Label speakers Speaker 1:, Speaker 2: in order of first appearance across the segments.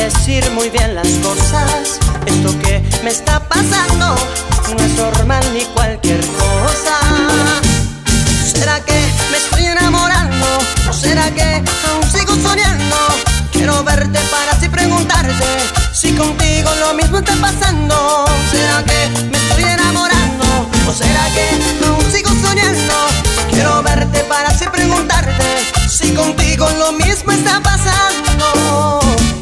Speaker 1: decir muy bien las cosas. Esto que me está pasando no es normal ni cualquier cosa. ¿Será que me estoy enamorando? ¿O será que aún sigo soñando? Quiero verte para así preguntarte si contigo lo mismo está pasando. ¿Será que me estoy enamorando? ¿O será que aún sigo soñando? Quiero verte para así preguntarte si contigo lo mismo está pasando.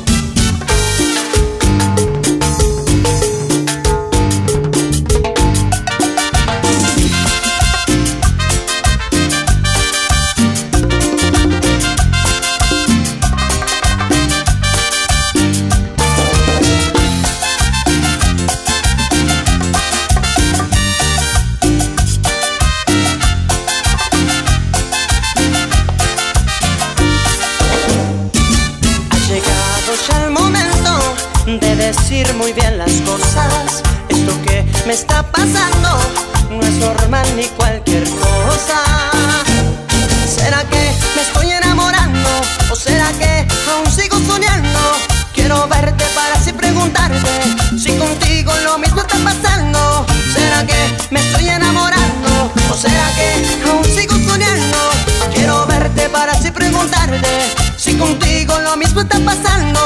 Speaker 1: De decir muy bien las cosas. Esto que me está pasando no es normal ni cualquier cosa. ¿Será que me estoy enamorando? ¿O será que aún sigo soñando? Quiero verte para así preguntarte si contigo lo mismo está pasando. ¿Será que me estoy enamorando? ¿O será que aún sigo soñando? Quiero verte para así preguntarte si contigo lo mismo está pasando.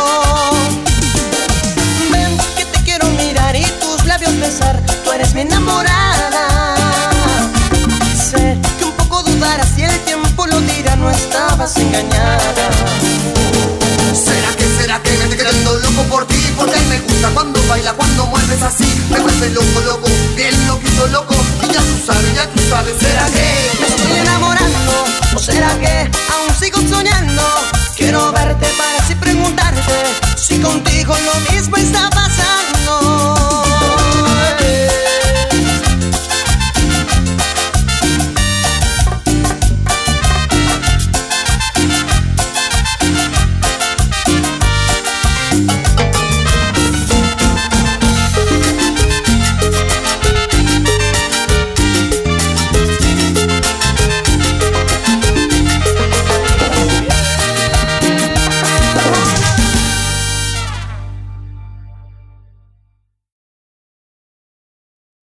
Speaker 1: Besar, tú eres mi enamorada. Sé que un poco dudarás si el tiempo lo dirá, no estabas engañada.
Speaker 2: ¿Será que me estoy quedando loco por ti? Porque a mí me gusta cuando baila, cuando mueves así. Me vuelve loco, loco, bien loquito, loco. Y ya tú sabes, ya tú